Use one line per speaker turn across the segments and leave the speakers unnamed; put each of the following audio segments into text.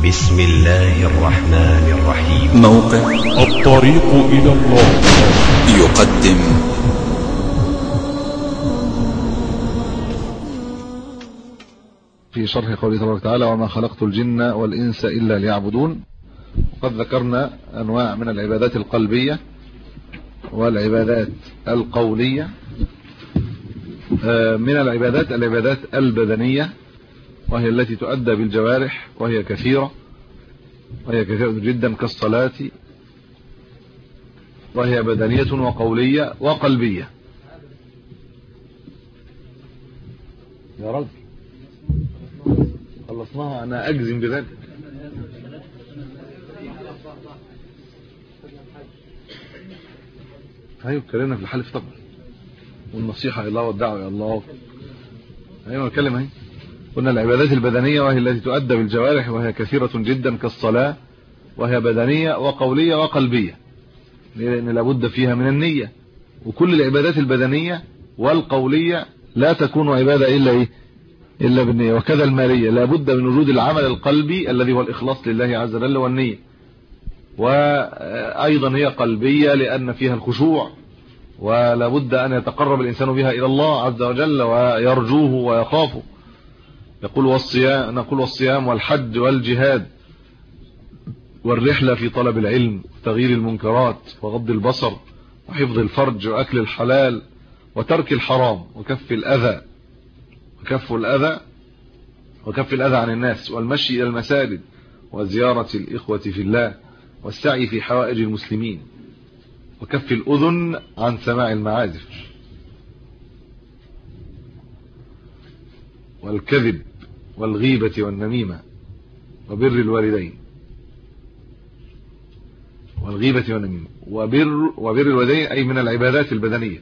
بسم الله الرحمن الرحيم.
موقع
الطريق إلى الله
يقدم
في شرح قوله تبارك وتعالى: وما خلقت الجن والإنس إلا ليعبدون. قد ذكرنا أنواع من العبادات القلبية والعبادات القولية. من العبادات البدنية، وهي التي تؤدى بالجوارح، وهي كثيرة جدا كالصلاة، وهي بدنية وقولية وقلبية. يا رب خلصناها، أنا أجزم بذلك. أيوة اتكلمنا في الحلف طبعا، والنصيحة إلى الله والدعوة إلى الله. أيوة نتكلم اهي. قلنا العبادات البدنية وهي التي تؤدى بالجوارح، وهي كثيرة جدا كالصلاة، وهي بدنية وقولية وقلبية، لأن لابد فيها من النية. وكل العبادات البدنية والقولية لا تكون عبادة إلا بالنية. وكذا المالية لابد من وجود العمل القلبي الذي هو الإخلاص لله عز وجل والنية. وأيضا هي قلبية لأن فيها الخشوع، ولابد أن يتقرب الإنسان بها إلى الله عز وجل ويرجوه ويخافه. نقول والصيام والحج والجهاد والرحلة في طلب العلم وتغيير المنكرات وغض البصر وحفظ الفرج وأكل الحلال وترك الحرام وكف الأذى عن الناس والمشي إلى المساجد وزيارة الإخوة في الله والسعي في حوائج المسلمين وكف الأذن عن سماع المعازف والكذب والغيبة والنميمة وبر الوالدين وبر الوالدين أي من العبادات البدنية.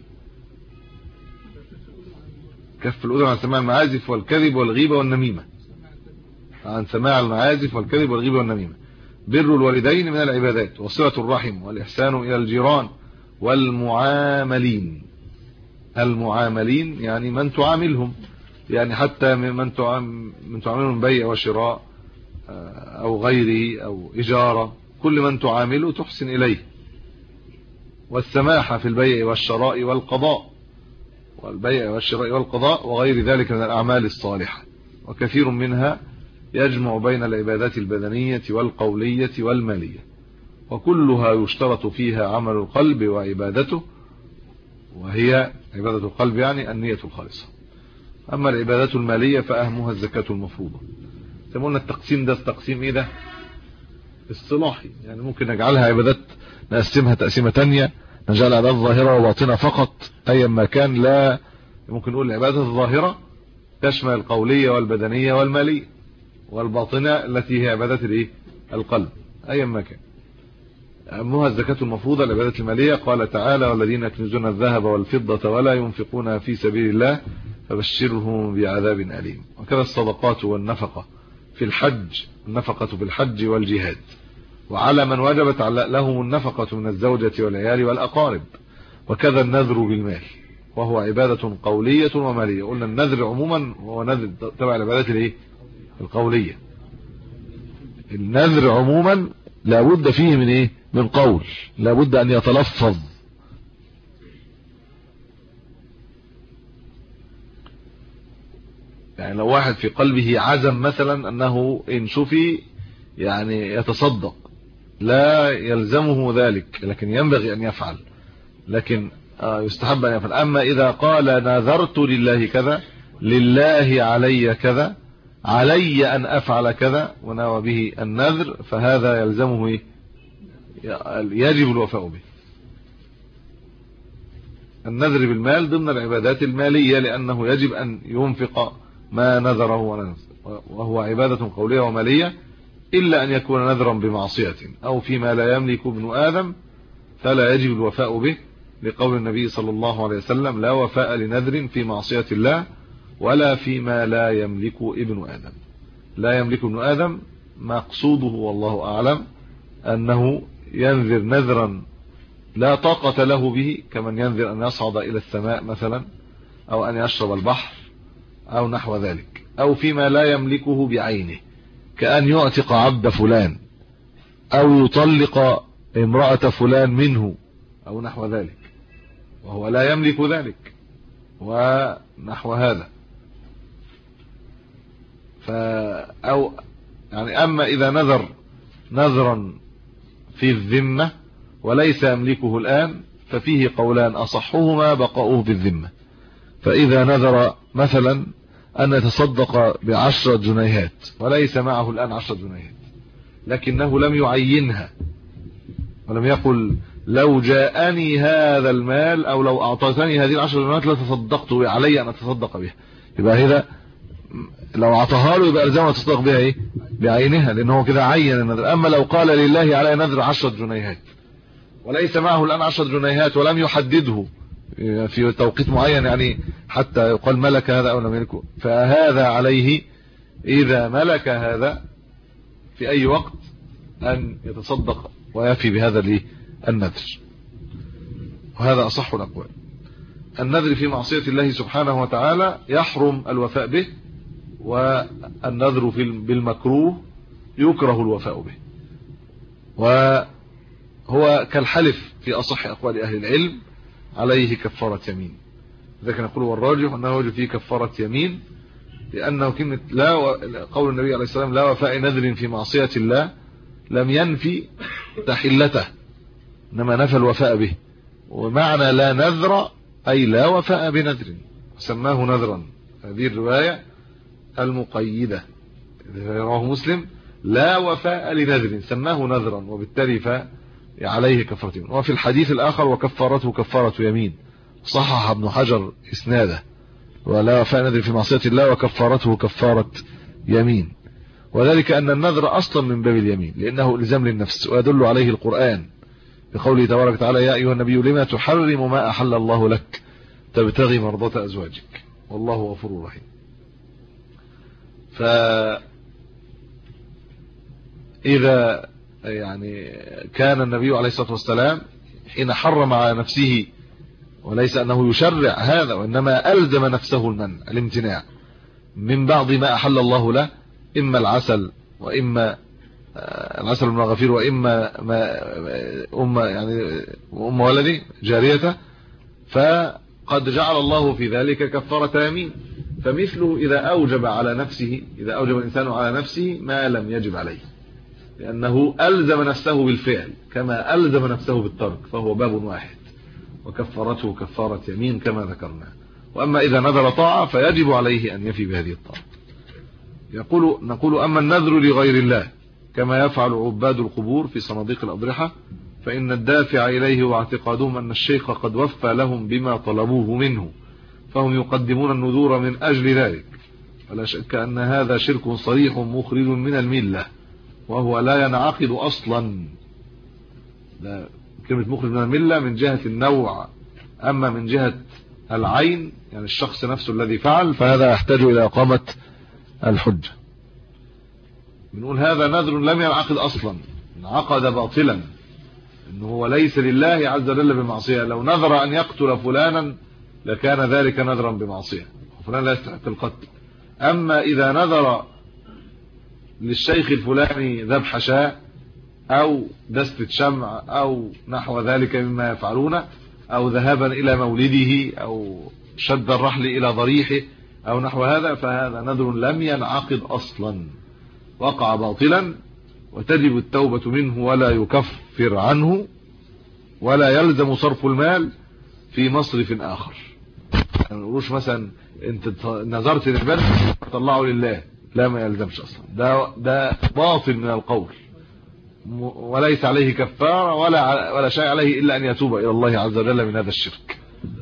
كف الأذن عن سماع المعازف والكذب والغيبة والنميمة، عن سماع المعازف والكذب والغيبة والنميمة. بر الوالدين من العبادات، وصلة الرحم والإحسان إلى الجيران والمعاملين. المعاملين يعني من تعاملهم، يعني حتى من تعاملهم بيع وشراء أو غيره أو إجارة، كل من تعامله تحسن إليه. والسماحة في البيع والشراء والقضاء وغير ذلك من الأعمال الصالحة. وكثير منها يجمع بين العبادات البدنية والقولية والمالية، وكلها يشترط فيها عمل القلب وعبادته، وهي عبادة القلب يعني النية الخالصة. أما العبادات المالية فأهمها الزكاة المفروضة. سمونا التقسيم ده تقسيم إيه ده؟ اصطلاحي، يعني ممكن نجعلها عبادات، نقسمها تقسيمة تانية، نجعل عبادات ظاهرة وباطنة فقط أيا ما كان. لا، ممكن نقول العبادات الظاهرة تشمل القولية والبدنية والمالية، والباطنة التي هي عبادات القلب أيا ما كان. أهمها الزكاة المفروضة العبادات المالية. قال تعالى: والذين يكنزون الذهب والفضة ولا ينفقونها في سبيل الله فبشرهم بعذاب أليم. وكذا الصدقات والنفقة في الحج، النفقة في الحج والجهاد، وعلى من وجبت لهم النفقة من الزوجة والعيال والأقارب. وكذا النذر بالمال، وهو عبادة قولية ومالية. قلنا النذر عموما هو نذر تبع العبادات القولية. النذر عموما لابد فيه من من قول، لابد أن يتلفظ. يعني لو واحد في قلبه عزم مثلا أنه إن شفي يعني يتصدق، لا يلزمه ذلك، لكن ينبغي أن يفعل، لكن يستحب أن يفعل. أما إذا قال نذرت لله كذا، لله علي كذا، علي أن أفعل كذا، ونوى به النذر، فهذا يلزمه يجب الوفاء به. النذر بالمال ضمن العبادات المالية، لأنه يجب أن ينفق ما نذره، وهو عبادة قولية ومالية، إلا أن يكون نذرا بمعصية أو فيما لا يملك ابن آدم، فلا يجب الوفاء به، لقول النبي صلى الله عليه وسلم: لا وفاء لنذر في معصية الله ولا فيما لا يملك ابن آدم. لا يملك ابن آدم مقصوده والله أعلم أنه ينذر نذرا لا طاقة له به، كمن ينذر أن يصعد إلى السماء مثلا، أو أن يشرب البحر أو نحو ذلك، أو فيما لا يملكه بعينه، كأن يعتق عبد فلان أو يطلق امرأة فلان منه أو نحو ذلك، وهو لا يملك ذلك ونحو هذا. أو يعني أما إذا نذر نذرا في الذمة وليس يملكه الآن ففيه قولان، أصحهما بقاؤه في الذمة. فإذا نذر مثلا أن يتصدق ب10 جنيهات وليس معه الآن 10 جنيهات، لكنه لم يعينها ولم يقل لو جاءني هذا المال أو لو أعطتني هذه 10 جنيهات لتصدقت علي أن أتصدق بها، يبقى هذا لو أعطاها له يبقى ألزمه يتصدق بها إيه؟ بعينها، لأنه كده عين النذر. أما لو قال لله علي نذر 10 جنيهات وليس معه الآن 10 جنيهات ولم يحدده في توقيت معين، يعني حتى يقال ملك هذا أو لم يملكه، فهذا عليه إذا ملك هذا في أي وقت أن يتصدق ويفي بهذا النذر. وهذا أصح الأقوال. النذر في معصية الله سبحانه وتعالى يحرم الوفاء به، والنذر بالمكروه يكره الوفاء به، وهو كالحلف في أصح أقوال أهل العلم عليه كفارة يمين. لذلك نقول والراجح أنه يوجب فيه كفارة يمين، لأنه كلمة لا قول النبي عليه السلام لا وفاء نذر في معصية الله لم ينفي تحلته، إنما نفى الوفاء به. ومعنى لا نذر أي لا وفاء بنذر، سماه نذرا. هذه الرواية المقيدة رواه مسلم لا وفاء لنذر سماه نذرا، وبالتالي فعليه كفارة يمين. وفي الحديث الآخر وكفارته كفارة يمين، صحح ابن حجر إسناده، ولا وفاء نذر في معصية الله وكفارته كفارة يمين. وذلك أن النذر أصلا من باب اليمين، لأنه إلزام للنفس، ويدل عليه القرآن بقوله تبارك وتعالى يا أيها النبي لما تحرم ما أحل الله لك تبتغي مرضات أزواجك والله غفور رحيم. فإذا يعني كان النبي عليه الصلاة والسلام حين حرم على نفسه، وليس أنه يشرع هذا وإنما ألزم نفسه المنع الامتناع من بعض ما أحل الله له، إما العسل وإما العسل من الغفير وإما أم ولدي جاريته، فقد جعل الله في ذلك كفارة يمين. فمثله إذا أوجب الإنسان على نفسه ما لم يجب عليه، لأنه ألزم نفسه بالفعل كما ألزم نفسه بالترك، فهو باب واحد، وكفارته كفارة يمين كما ذكرنا. وأما إذا نذر طاعة فيجب عليه أن يفي بهذه الطاعة. نقول أما النذر لغير الله كما يفعل عباد القبور في صناديق الأضرحة، فإن الدافع إليه واعتقادهم أن الشيخ قد وفى لهم بما طلبوه منه، فهم يقدمون النذور من أجل ذلك، ولا شك أن هذا شرك صريح مخرج من الملة، وهو لا ينعقد أصلا. كلمة مخرج من الملة من جهة النوع، أما من جهة العين يعني الشخص نفسه الذي فعل فهذا يحتاج إلى إقامة الحجة. بنقول هذا نذر لم ينعقد أصلا، انعقد باطلا، إنه هو ليس لله عز وجل بمعصية. لو نذر أن يقتل فلانا لكان ذلك نذرا بمعصية، فلان لا يستحق القتل. أما إذا نذر للشيخ الفلاني ذبح شاء أو دستة شمع أو نحو ذلك مما يفعلون، أو ذهابا إلى مولده أو شد الرحل إلى ضريحه أو نحو هذا، فهذا نذر لم ينعقد أصلا، وقع باطلا، وتجب التوبة منه ولا يكفر عنه، ولا يلزم صرف المال في مصرف آخر. يعني نقولوش مثلا انت نظرت للبلد طلعه لله، لا ما يلزمش أصلا، ده باطل من القول، وليس عليه كفارة ولا شيء عليه إلا أن يتوب إلى الله عز وجل من هذا الشرك.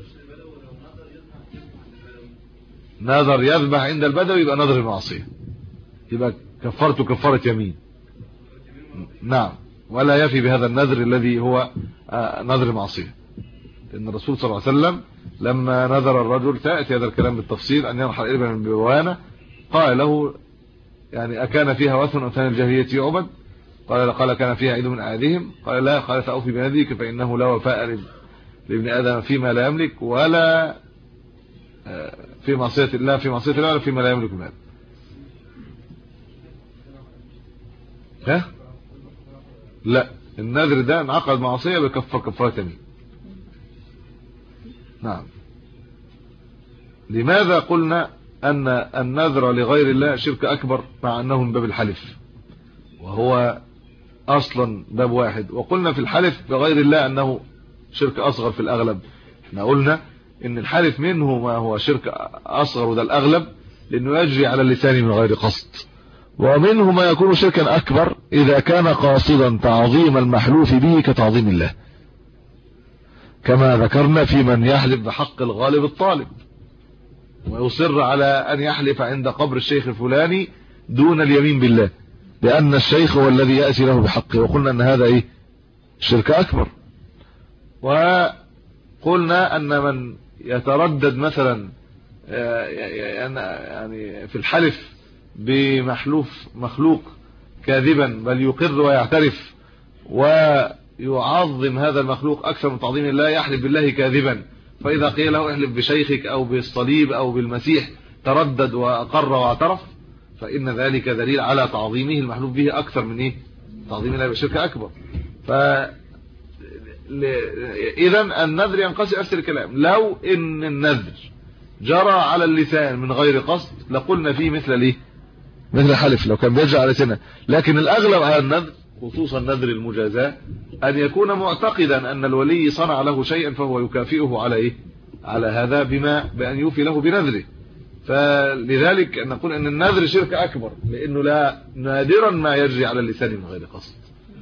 نذر يذبح عند البدوي يبقى نذر المعصية، يبقى كفارته كفارة يمين. نعم، ولا يفي بهذا النذر الذي هو نذر المعصية، لأن الرسول صلى الله عليه وسلم لما نذر الرجل، تأتي هذا الكلام بالتفصيل، أن يرحل إبنا من بوانة، قال له يعني أكان فيها وثن أوثان الجاهلية يعبد؟ قال كان فيها عيد من أعيادهم. قال لا. قال فأوفي بنذرك فإنه لا وفاء لابن آدم فيما لا يملك، ولا في معصية الله ولا فيما لا يملك المال. ها لا، النذر ده انعقد معصية بكفارة يمين. نعم. لماذا قلنا أن النذر لغير الله شرك أكبر مع أنه من باب الحلف وهو أصلا باب واحد؟ وقلنا في الحلف بغير الله أنه شرك أصغر في الأغلب. احنا قلنا إن الحلف منه ما هو شرك أصغر وده الأغلب لأنه يجري على اللسان من غير قصد، ومنه ما يكون شركا أكبر إذا كان قاصدا تعظيم المحلوف به كتعظيم الله، كما ذكرنا في من يحلف بحق الغالب الطالب ويصر على أن يحلف عند قبر الشيخ الفلاني دون اليمين بالله لأن الشيخ هو الذي يأتي له بحقه، وقلنا أن هذا شرك أكبر. وقلنا أن من يتردد مثلا يعني في الحلف بمحلوف مخلوق كاذبا بل يقر ويعترف ويعظم هذا المخلوق أكثر من تعظيم الله، يحلف بالله كاذبا، فإذا قيل له احلف بشيخك أو بالصليب أو بالمسيح تردد وأقر واعترف، فإن ذلك دليل على تعظيمه المحلوف به أكثر من تعظيم الله بشرك أكبر. إذن النذر ينقسم نفس الكلام. لو إن النذر جرى على اللسان من غير قصد لقلنا فيه مثل مثل حلف لو كان بيجرى على لسانه، لكن الأغلب على النذر خصوصا نذر المجازاة أن يكون معتقدا أن الولي صنع له شيئا فهو يكافئه على على هذا بأن يوفي له بنذره. فلذلك نقول أن النذر شرك أكبر لأنه لا نادرا ما يجري على اللسان من غير قصد.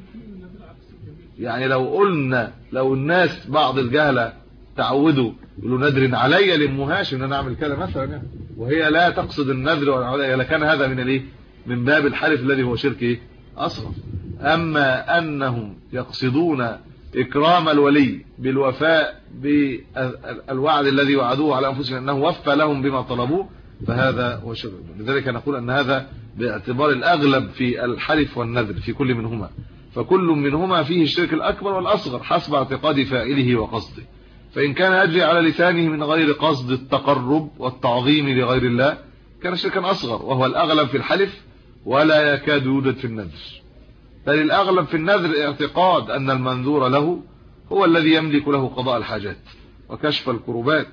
يعني لو قلنا لو الناس بعض الجهلة تعودوا يقولوا نذر علي لمهاش ان انا اعمل كذا مثلا وهي لا تقصد النذر ولا لكان هذا من باب الحلف الذي هو شرك اصغر. اما انهم يقصدون اكرام الولي بالوفاء بالوعد الذي وعدوه على انفسهم انه وفى لهم بما طلبوه فهذا هو شرك. لذلك نقول ان هذا باعتبار الاغلب في الحلف والنذر في كل منهما، فكل منهما فيه الشرك الاكبر والاصغر حسب اعتقاد فاعله وقصده. فإن كان يجري على لسانه من غير قصد التقرب والتعظيم لغير الله كان شركا أصغر وهو الأغلب في الحلف ولا يكاد يوجد في النذر. بل الأغلب في النذر اعتقاد أن المنذور له هو الذي يملك له قضاء الحاجات وكشف الكروبات،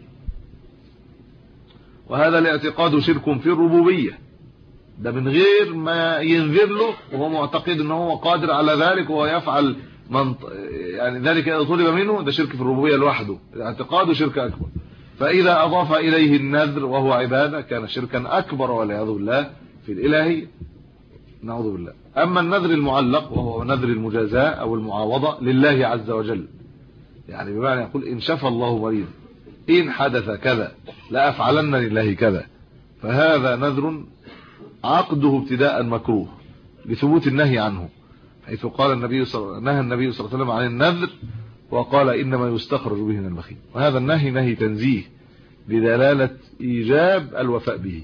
وهذا الاعتقاد شرك في الربوبية، ده من غير ما ينذر له وهو معتقد أنه هو قادر على ذلك وهو يفعل يعني ذلك إذا طلب منه، ده شرك في الربوبية لوحده، الاعتقاد شرك أكبر. فإذا أضاف إليه النذر وهو عبادة كان شركا أكبر والعياذ بالله في الإلهية، نعوذ بالله. أما النذر المعلق وهو نذر المجازاة أو المعاوضة لله عز وجل، يعني بمعنى يقول إن شفى الله مريض إن حدث كذا لأفعلن لله كذا، فهذا نذر عقده ابتداء مكروه لثبوت النهي عنه، حيث قال نهى النبي صلى الله عليه وسلم عن النذر وقال إنما يستخرج به من البخيل، وهذا النهي نهي تنزيه بدلالة إيجاب الوفاء به،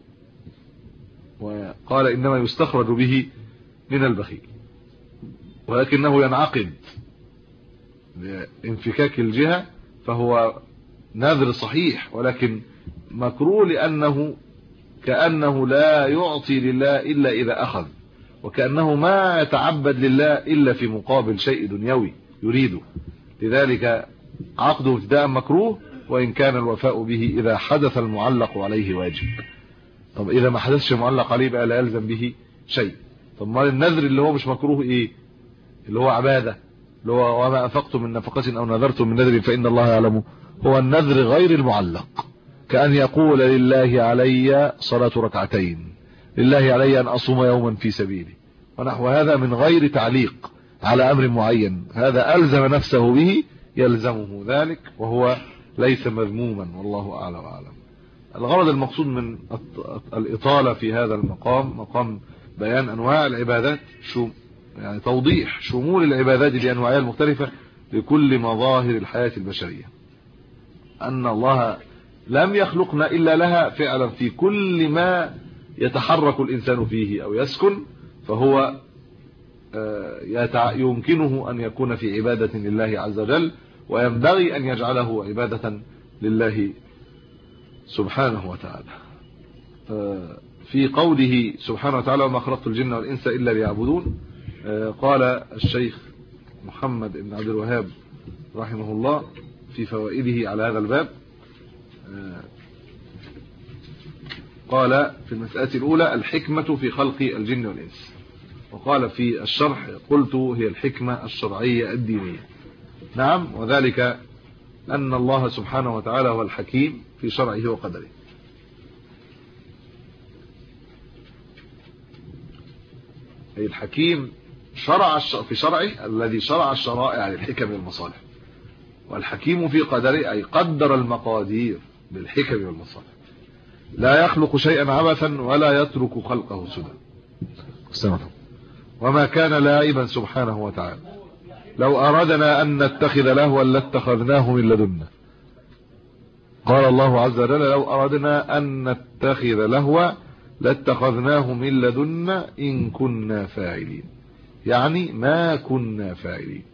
وقال إنما يستخرج به من البخيل، ولكنه ينعقد بانفكاك الجهة فهو نذر صحيح ولكن مكروه لأنه كأنه لا يعطي لله إلا إذا أخذ، وكأنه ما يتعبد لله إلا في مقابل شيء دنيوي يريده، لذلك عقده ابتداء مكروه وإن كان الوفاء به إذا حدث المعلق عليه واجب. طب إذا ما حدثش معلق عليه بقى لا يلزم به شيء. طب ما النذر اللي هو مش مكروه اللي هو عبادة، اللي هو وما أنفقتم من نفقة أو نذرتم من نذر فإن الله يعلمه، هو النذر غير المعلق، كأن يقول لله علي صلاة ركعتين، لله علي أن أصوم يوما في سبيلي ونحو هذا من غير تعليق على أمر معين، هذا ألزم نفسه به يلزمه ذلك وهو ليس مذموما، والله أعلى وأعلم. الغرض المقصود من الإطالة في هذا المقام مقام بيان أنواع العبادات، يعني توضيح شمول العبادات لأنواعها المختلفة لكل مظاهر الحياة البشرية، أن الله لم يخلقنا إلا لها فعلا في كل ما يتحرك الإنسان فيه أو يسكن، فهو يمكنه أن يكون في عبادة لله عز وجل، وينبغي أن يجعله عبادة لله سبحانه وتعالى. في قوله سبحانه وتعالى وما خلقت الجن والإنس إلا ليعبدون، قال الشيخ محمد بن عبد الوهاب رحمه الله في فوائده على هذا الباب، قال في المسألة الأولى الحكمة في خلق الجن والإنس، وقال في الشرح قلت هي الحكمة الشرعية الدينية. نعم، وذلك أن الله سبحانه وتعالى هو الحكيم في شرعه وقدره. أي الحكيم شرع في شرعه الذي شرع الشرائع للحكم والمصالح، والحكيم في قدره أي قدر المقادير بالحكم والمصالح، لا يخلق شيئا عبثا ولا يترك خلقه سدى. وما كان لاعبا سبحانه وتعالى، لو أردنا أن نتخذ لهوا لاتخذناه من لدنا. قال الله عز وجل لو أردنا أن نتخذ لهوا لاتخذناه من لدنا إن كنا فاعلين، يعني ما كنا فاعلين،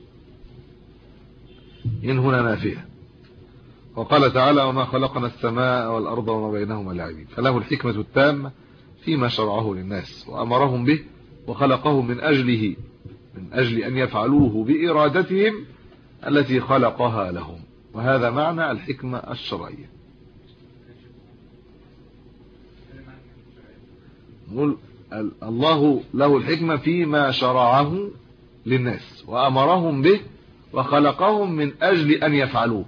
إن هنا نافية. وقال تعالى وما خلقنا السماء والأرض وما بينهما لاعبين، فله الحكمة التامة فيما شرعه للناس وأمرهم به وخلقه من أجل أن يفعلوه بإرادتهم التي خلقها لهم، وهذا معنى الحكمة الشرعية. نقول الله له الحكمة فيما شرعه للناس وأمرهم به وخلقهم من أجل أن يفعلوه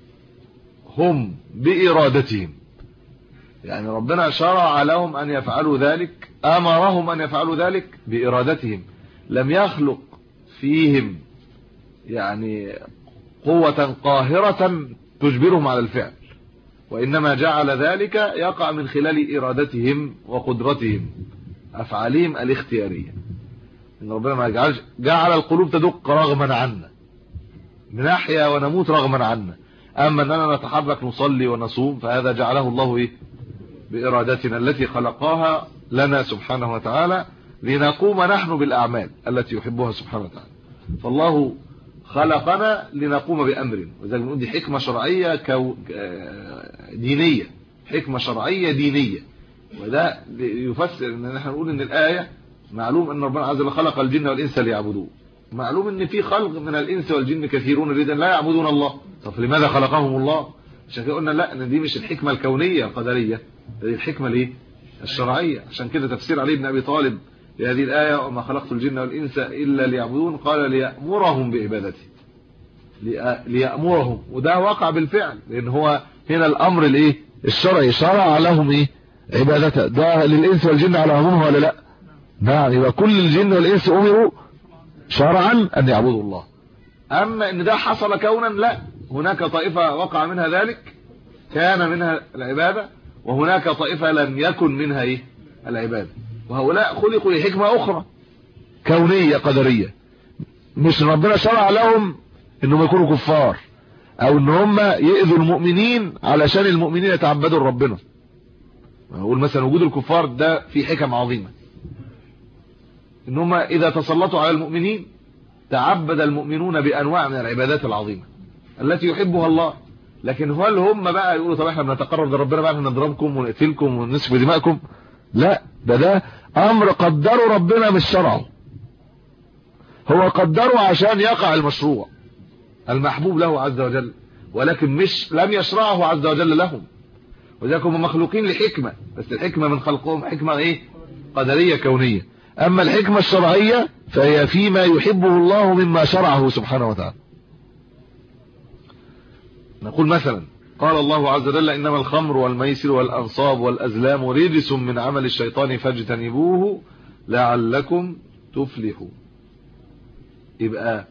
هم بإرادتهم، يعني ربنا شرع لهم أن يفعلوا ذلك، أمرهم أن يفعلوا ذلك بإرادتهم، لم يخلق فيهم يعني قوة قاهرة تجبرهم على الفعل، وإنما جعل ذلك يقع من خلال إرادتهم وقدرتهم، أفعالهم الاختيارية. إن ربنا ما جعل القلوب تدق رغما عنا، نحيا ونموت رغما عنا، أما أننا نتحرك نصلي ونصوم فهذا جعله الله بإرادتنا التي خلقها لنا سبحانه وتعالى لنقوم نحن بالأعمال التي يحبها سبحانه وتعالى. فالله خلقنا لنقوم بأمر، وذلك نقول دي حكمة شرعية دينية، حكمة شرعية دينية. وده يفسر ان نحن نقول ان الآية معلوم ان ربنا عز وجل خلق الجن والإنس ليعبدوه، معلوم ان في خلق من الإنس والجن كثيرون جدا لا يعبدون الله، طب لماذا خلقهم الله؟ عشان كده قلنا لا، ان دي مش الحكمة الكونية القدرية، دي الحكمة الايه؟ الشرعية. عشان كده تفسير علي بن أبي طالب لهذه الآية وما خلقت الجن والإنس إلا ليعبدون قال ليأمرهم بعبادته، ليأمرهم، وده وقع بالفعل، لأن هو هنا الأمر الايه؟ الشرعي، شرع لهم ايه؟ عبادته. ده للإنس والجن على عمومه ولا لا؟ نعم، يبقى كل الجن والإنس أمروا شرعا أن يعبدوا الله. أما إن ده حصل كونا لا، هناك طائفة وقع منها ذلك كان منها العبادة، وهناك طائفة لم يكن منها ايه؟ العبادة، وهؤلاء خلقوا لحكمة أخرى كونية قدرية، مش ربنا شرع لهم انهم يكونوا كفار او ان هم يؤذوا المؤمنين علشان المؤمنين يتعبدوا لربنا. اقول مثلا وجود الكفار ده في حكم عظيمة، ان هم اذا تسلطوا على المؤمنين تعبد المؤمنون بانواع من العبادات العظيمة التي يحبها الله. لكن هل هم بقى يقولوا طب احنا بنتقرب لربنا بقى نضربكم ونقتلكم ونسفك دماءكم؟ لا، ده امر قدره ربنا مش شرعه، هو قدره عشان يقع المشروع المحبوب له عز وجل، ولكن مش لم يشرعه عز وجل لهم. وذلك هم مخلوقين لحكمة، بس الحكمة من خلقهم حكمة ايه؟ قدرية كونية. اما الحكمة الشرعية فهي فيما يحبه الله مما شرعه سبحانه وتعالى. نقول مثلا قال الله عز وجل إنما الخمر والميسر والأنصاب والأزلام رجس من عمل الشيطان فاجتنبوه لعلكم تفلحون. يبقى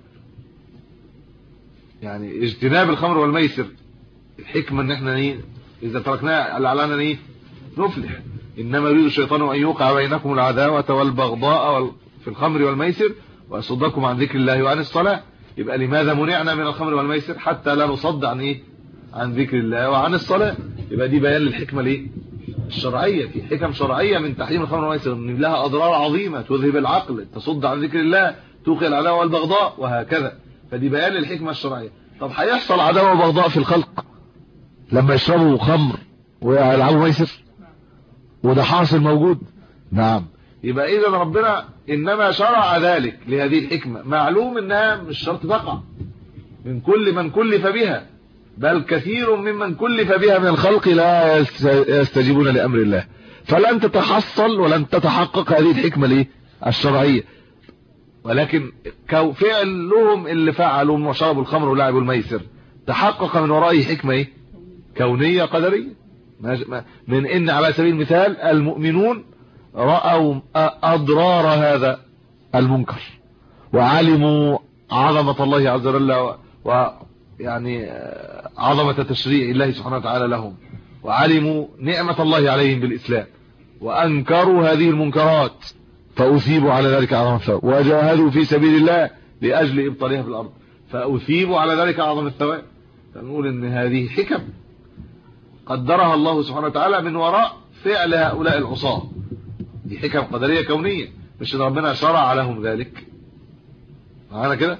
يعني اجتناب الخمر والميسر الحكمة ان احنا ايه؟ اذا تركناه لعلنا ايه؟ نفلح. انما يريد الشيطان ان يوقع بينكم العداوة والبغضاء في الخمر والميسر ويصدكم عن ذكر الله وعن الصلاة. يبقى لماذا منعنا من الخمر والميسر؟ حتى لا نصد عن ايه؟ عن ذكر الله وعن الصلاة. يبقى دي بيان للحكمة الايه؟ الشرعية. في حكم شرعية من تحريم الخمر والميسر ان لها اضرار عظيمة تذهب العقل، تصد عن ذكر الله، توقع العداوة والبغضاء وهكذا. فدي بيان للحكمة الشرعية. طب هيحصل عداوة وبغضاء في الخلق لما يشربوا خمر ويلعبوا ميسر؟ وده حاصل موجود. نعم. يبقى إذا ربنا إنما شرع ذلك لهذه الحكمة، معلوم إنها مش شرط تقع من كل من كلف بها، بل كثير ممن كلف بها من الخلق لا يستجيبون لأمر الله، فلن تتحصل ولن تتحقق هذه الحكمة الشرعية. ولكن فعلهم اللي فعلوا وشربوا الخمر ولعبوا الميسر تحقق من ورائه حكمة كونية قدرية، من إن على سبيل المثال المؤمنون رأوا أضرار هذا المنكر وعلموا عظمة الله عز وجل ويعني عظمة تشريع الله سبحانه وتعالى لهم، وعلموا نعمة الله عليهم بالإسلام، وأنكروا هذه المنكرات فأثيبوا على ذلك أعظم الثواب، وجاهدوا في سبيل الله لأجل إبطالها في الأرض فأثيبوا على ذلك أعظم الثواب. فنقول إن هذه حكم قدرها الله سبحانه وتعالى من وراء فعل هؤلاء العصاة، دي حكم قدرية كونية، مش إن ربنا شرع لهم ذلك. معنا كده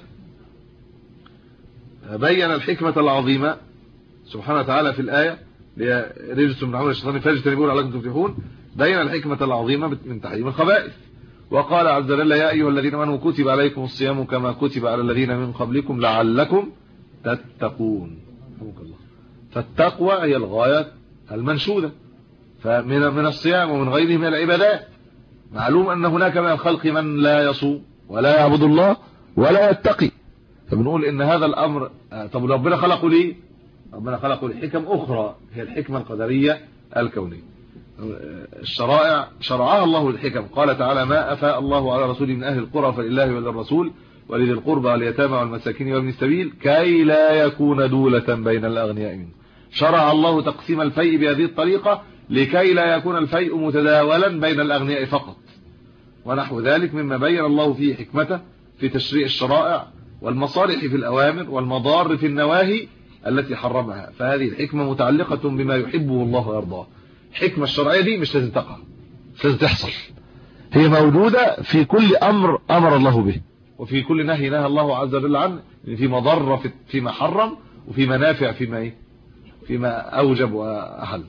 بين الحكمة العظيمة سبحانه وتعالى في الآية رجس من عمل الشيطان فاجتنبوه لعلكم تفلحون، بين الحكمة العظيمة من تحريم الخبائث، وقال عز وجل يا أيها الذين آمنوا كتب عليكم الصيام كما كتب على الذين من قبلكم لعلكم تتقون. فالتقوى هي الغاية المنشودة فمن الصيام ومن غيره من العبادات. معلوم أن هناك من الخلق من لا يصوم ولا يعبد الله ولا يتقي، فبنقول إن هذا الأمر طب ربنا خلقه ليه؟ ربنا خلقه لحكم أخرى هي الحكمة القدرية الكونية. الشرائع شرعها الله الحكم، قال تعالى ما أفاء الله على رسوله من أهل القرى فلله وللرسول ولذي القربى واليتامى والمساكين وابن السبيل كي لا يكون دولة بين الأغنياء منهم. شرع الله تقسيم الفيء بهذه الطريقة لكي لا يكون الفيء متداولا بين الأغنياء فقط، ونحو ذلك مما بين الله فيه حكمته في تشريع الشرائع والمصالح في الأوامر والمضار في النواهي التي حرمها. فهذه الحكمة متعلقة بما يحبه الله ويرضاه. الحكمة الشرعية دي مش لازم تقع، مش لازم تحصل، هي موجودة في كل أمر أمر الله به، وفي كل نهي نهى الله عز وجل عنه، في مضرة فيما حرم، وفي منافع فيما أوجب وأحل.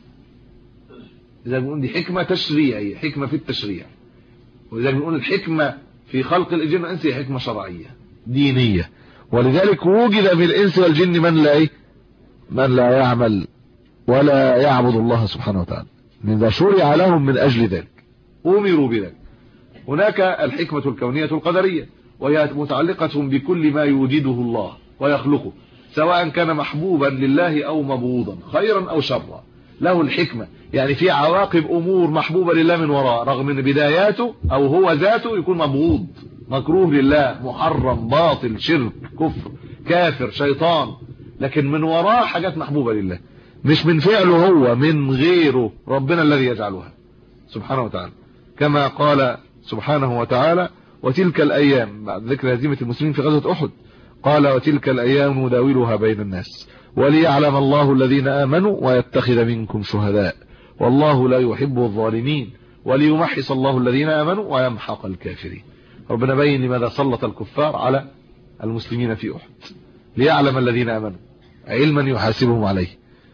إذا بنقول دي حكمة تشريعية، حكمة في التشريع. وإذا بنقول الحكمة في خلق الجن والإنس هي حكمة شرعية دينية، ولذلك وجد في الإنس والجن من لا يعمل ولا يعبد الله سبحانه وتعالى، لذا شرع لهم من أجل ذلك، أمروا بذلك. هناك الحكمة الكونية القدرية وهي متعلقة بكل ما يوجده الله ويخلقه، سواء كان محبوبا لله أو مبغوضا، خيرا أو شرا، له الحكمة. يعني في عواقب أمور محبوبة لله من وراء، رغم ان بداياته أو هو ذاته يكون مبغوض، مكروه لله، محرم، باطل، شرك، كفر، كافر، شيطان، لكن من وراء حاجات محبوبة لله، مش من فعله هو، من غيره، ربنا الذي يجعلها سبحانه وتعالى. كما قال سبحانه وتعالى وتلك الأيام، بعد ذكر هزيمة المسلمين في غزوة أحد، قال وتلك الأيام نداولها بين الناس وليعلم الله الذين آمنوا ويتخذ منكم شهداء والله لا يحب الظالمين وليمحص الله الذين آمنوا ويمحق الكافرين. ربنا بين لماذا سلط الكفار على المسلمين في أحد، ليعلم الذين آمنوا علما يحاسبهم عليه،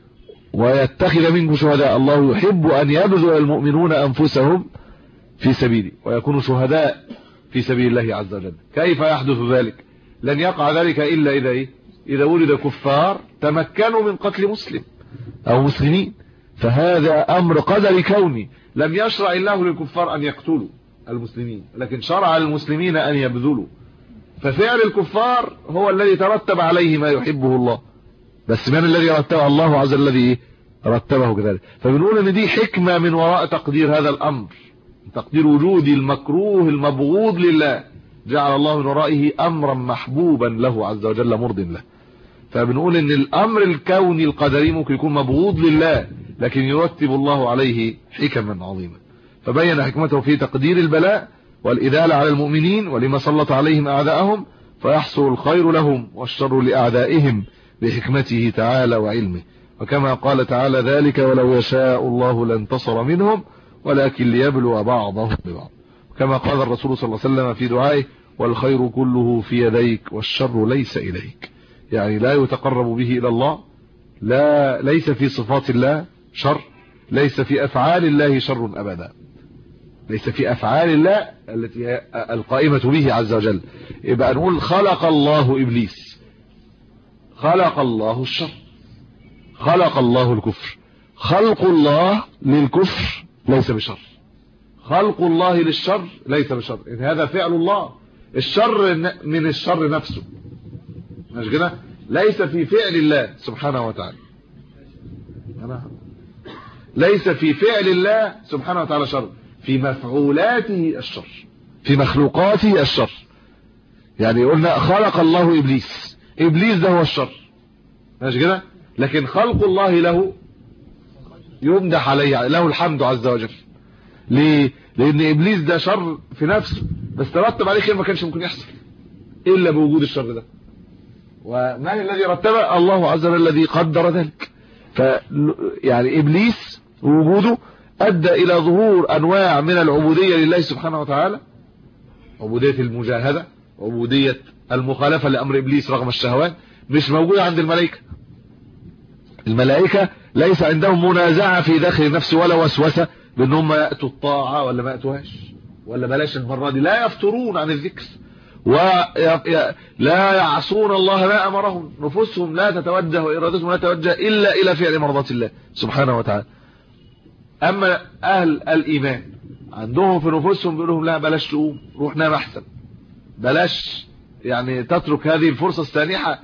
ويتخذ منكم شهداء، الله يحب أن يبذل المؤمنون أنفسهم في سبيله ويكونوا شهداء في سبيل الله عز وجل. كيف يحدث ذلك؟ لن يقع ذلك إلا إذا ولد كفار تمكنوا من قتل مسلم أو مسلمين، فهذا أمر قدري كوني. لم يشرع الله للكفار أن يقتلوا المسلمين، لكن شرع للمسلمين أن يبذلوا، ففعل الكفار هو الذي ترتب عليه ما يحبه الله، بس من الذي رتبه؟ الله عز وجل الذي رتبه كذلك. فبنقول ان دي حكمة من وراء تقدير هذا الأمر، تقدير وجود المكروه المبغوض لله، جعل الله من ورائه أمرا محبوبا له عز وجل مرض له. فبنقول ان الأمر الكوني القدري ممكن يكون مبغوض لله، لكن يرتب الله عليه حكما عظيمة. فبين حكمته في تقدير البلاء والإذالة على المؤمنين ولما سلط عليهم أعداءهم، فيحصل الخير لهم والشر لأعدائهم بحكمته تعالى وعلمه. وكما قال تعالى ذلك ولو يشاء الله لانتصر منهم ولكن ليبلو بعضهم ببعض. كما قال الرسول صلى الله عليه وسلم في دعائه والخير كله في يديك والشر ليس إليك، يعني لا يتقرب به إلى الله، لا ليس في صفات الله شر، ليس في أفعال الله شر أبدا، ليس في أفعال الله التي القائمة به عز وجل. يبقى نقول خلق الله إبليس، خلق الله الشر، خلق الله الكفر. خلق الله للكفر ليس بشر، خلق الله للشر ليس بشر، إن هذا فعل الله. الشر من الشر نفسه، مش كده؟ ليس في فعل الله سبحانه وتعالى، ليس في فعل الله سبحانه وتعالى شر، في مفعولاته الشر، في مخلوقاته الشر. يعني قلنا خلق الله إبليس، إبليس ده هو الشر، مش كده؟ لكن خلق الله له يمدح عليه، له الحمد عز وجل. ليه؟ لأن إبليس ده شر في نفسه، بس ترتب عليه خير ما كانش ممكن يحصل إلا بوجود الشر ده. ومن الذي رتبه؟ الله عز وجل الذي قدر ذلك. يعني إبليس وجوده أدى إلى ظهور أنواع من العبودية لله سبحانه وتعالى، عبودية المجاهدة، عبودية المخالفة لأمر إبليس رغم الشهوات، مش موجودة عند الملائكة. الملائكة ليس عندهم منازعة في داخل النفس ولا وسوسة بأنهم يأتوا الطاعة ولا ما يأتوهاش، ولا بلاش المرة دي، لا يفترون عن الذكر ولا يعصون الله ما أمرهم، نفوسهم لا تتوجه وإرادتهم لا تتوجه إلا إلى فعل مرضات الله سبحانه وتعالى. أما أهل الإيمان عندهم في نفوسهم بيقول لهم لا بلاش تقوم، روح نام أحسن، بلاش يعني تترك هذه الفرصة السانحة.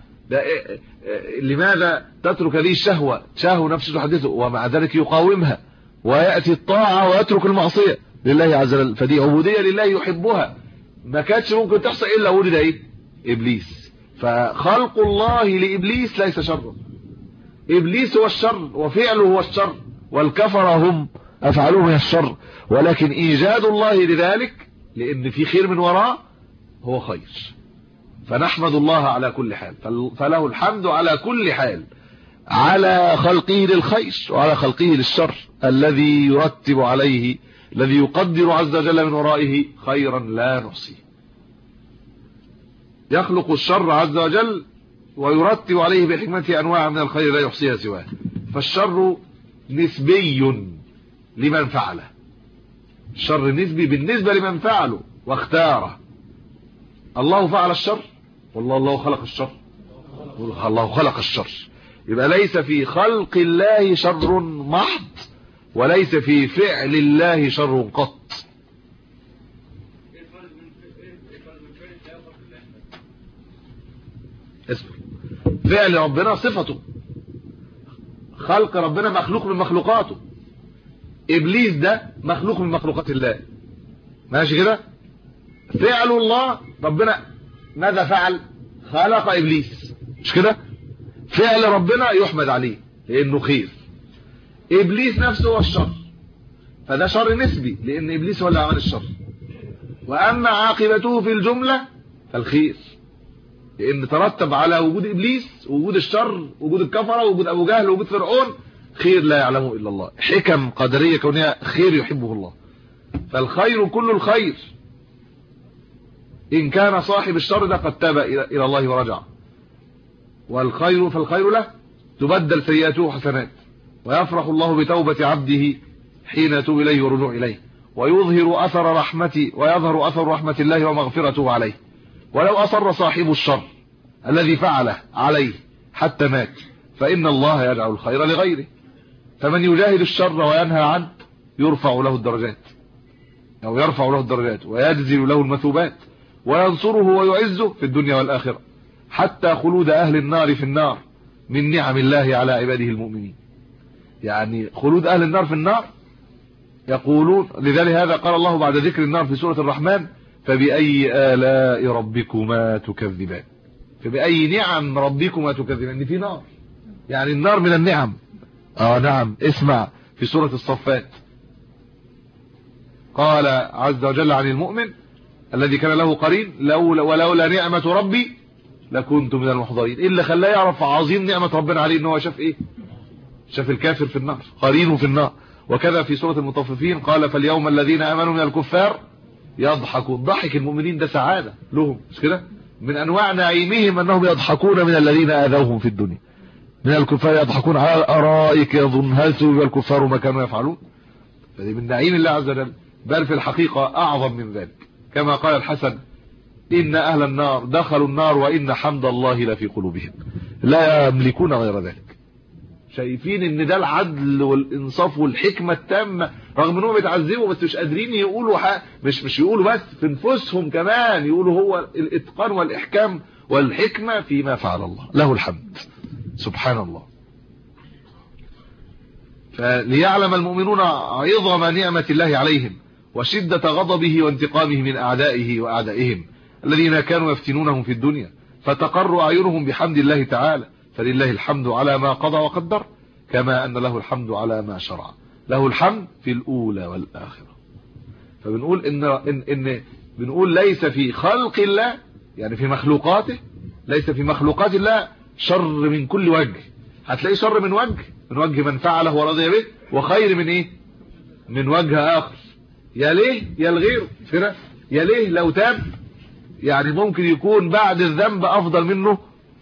لماذا تترك هذه الشهوة؟ شهوة نفسه تحدثه، ومع ذلك يقاومها ويأتي الطاعة ويترك المعصية لله عز وجل. فدي عبودية لله يحبها، ما كانتش ممكن تحصل إلا ولد إيه؟ إبليس. فخلق الله لإبليس ليس شرا، إبليس هو الشر وفعله هو الشر، والكفر هم أفعلوه من الشر، ولكن إيجاد الله لذلك لأن في خير من وراء هو خير. فنحمد الله على كل حال، فله الحمد على كل حال، على خلقه للخير وعلى خلقه للشر، الذي يرتب عليه، الذي يقدر عز وجل من ورائه خيرا لا نحصيه. يخلق الشر عز وجل ويرتب عليه بحكمته أنواع من الخير لا يحصيها سواه. فالشر نسبي لمن فعله، الشر نسبي بالنسبة لمن فعله واختاره. الله فعل الشر والله خلق الشر، الله خلق الشر. يبقى ليس في خلق الله شر محض، وليس في فعل الله شر قط. اسمع، فعل ربنا صفته، خلق ربنا مخلوق من مخلوقاته. إبليس ده مخلوق من مخلوقات الله، ماشي كده؟ فعل الله ربنا ماذا فعل؟ خلق إبليس، مش كده؟ فعل ربنا يحمد عليه لأنه خير. إبليس نفسه هو الشر، فده شر نسبي لأن إبليس هو اللي عمل الشر. وأما عاقبته في الجملة فالخير، لأن ترتب على وجود إبليس وجود الشر، وجود الكفرة، وجود أبو جهل، وجود فرعون، خير لا يعلمه إلا الله، حكم قدرية كونها خير يحبه الله. فالخير كل الخير، إن كان صاحب الشر ده قد تاب إلى الله ورجع. والخير فالخير له تبدل سيئاته حسنات، ويفرح الله بتوبة عبده حين يتوب إليه ورجوع إليه، ويظهر أثر رحمته ويظهر أثر رحمة الله ومغفرته عليه. ولو أصر صاحب الشر الذي فعله عليه حتى مات فإن الله يجعل الخير لغيره. فمن يجاهد الشر وينهى عنه يرفع له الدرجات، أو يرفع له الدرجات ويجزل له المثوبات، وينصره ويعزه في الدنيا والآخرة، حتى خلود أهل النار في النار من نعم الله على عباده المؤمنين. يعني خلود أهل النار في النار يقولون، لذلك هذا قال الله بعد ذكر النار في سورة الرحمن: فبأي آلاء ربكما تكذبان. فبأي نعم ربكما تكذبان، في نار، يعني النار من النعم. نعم، اسمع في سورة الصفات قال عز وجل عن المؤمن الذي كان له قرين: ولولا نعمة ربي لكنت من المحضرين. إيه اللي خلاه يعرف عظيم نعمة ربنا عليه؟ إنه هو شاف إيه؟ شاف الكافر في النار، قرينه في النار. وكذا في سورة المطففين قال: فاليوم الذين آمنوا من الكفار يضحكون. ضحك المؤمنين ده سعادة لهم، مش كده؟ من أنواع نعيمهم أنهم يضحكون من الذين آذوهم في الدنيا. من الكفار يضحكون على الارائك يظن هل ثوب الكفار ما كانوا يفعلون. فدي من نعيم الله عز وجل، بل في الحقيقة اعظم من ذلك، كما قال الحسن ان اهل النار دخلوا النار وان حمد الله لفي قلوبهم لا يملكون غير ذلك. شايفين ان ده العدل والانصاف والحكمة التامة، رغم انهم بيتعذبوا بس مش قادرين يقولوا مش يقولوا بس، في نفوسهم كمان يقولوا هو الاتقان والاحكام والحكمة فيما فعل الله، له الحمد سبحان الله. فليعلم المؤمنون عظم نعمة الله عليهم وشدة غضبه وانتقامه من أعدائه وأعدائهم الذين كانوا يفتنونهم في الدنيا، فتقر أعينهم بحمد الله تعالى. فلله الحمد على ما قضى وقدر، كما أن له الحمد على ما شرع، له الحمد في الأولى والآخرة. فبنقول إن بنقول ليس في خلق الله، يعني في مخلوقاته، ليس في مخلوقات الله شر من كل وجه. هتلاقي شر من وجه من فعله ورضي به، وخير من ايه؟ من وجه اخر، يا ليه يا الغير فرق، يا ليه لو تاب يعني ممكن يكون بعد الذنب افضل منه،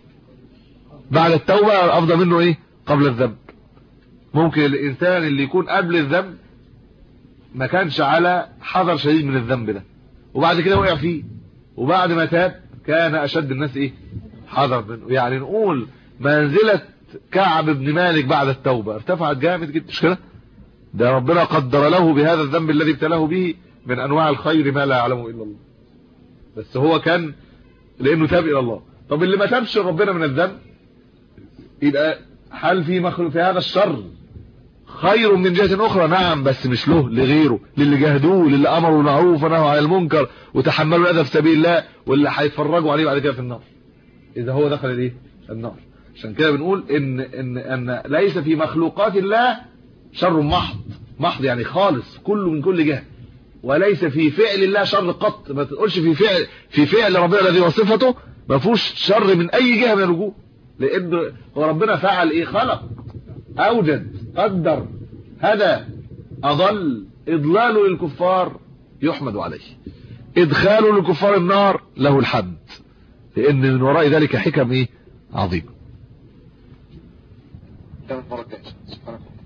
بعد التوبة افضل منه ايه قبل الذنب. ممكن الانسان اللي يكون قبل الذنب ما كانش على حذر شديد من الذنب ده، وبعد كده وقع فيه، وبعد ما تاب كان اشد الناس ايه حذر منه. يعني نقول منزلة كعب بن مالك بعد التوبة ارتفعت جامد جدا، مش كده؟ ده ربنا قدر له بهذا الذنب الذي ابتلاه به من انواع الخير ما لا يعلمه الا الله، بس هو كان لانه تاب الى الله. طب اللي ما تابش ربنا من الذنب، يبقى هل في هذا الشر خير من جهة اخرى؟ نعم، بس مش له، لغيره، للي جاهدوه، للي امروا بالمعروف ونهوا عن المنكر وتحملوا الاذى في سبيل الله، واللي هيتفرجوا عليه بعد كده في النار اذا هو دخل الايه النار. عشان كده بنقول ان ليس في مخلوقات الله شر محض يعني خالص كله من كل جهه، وليس في فعل الله شر قط. ما تقولش في فعل ربنا الذي وصفته ما فيهوش شر من اي جهه من الوجوه، لان ربنا فعل ايه؟ خلق، اوجد، قدر، هدى، اضل. اضلاله للكفار يحمد عليه، ادخاله للكفار النار له الحمد، لان من وراء ذلك حكم ايه عظيمه.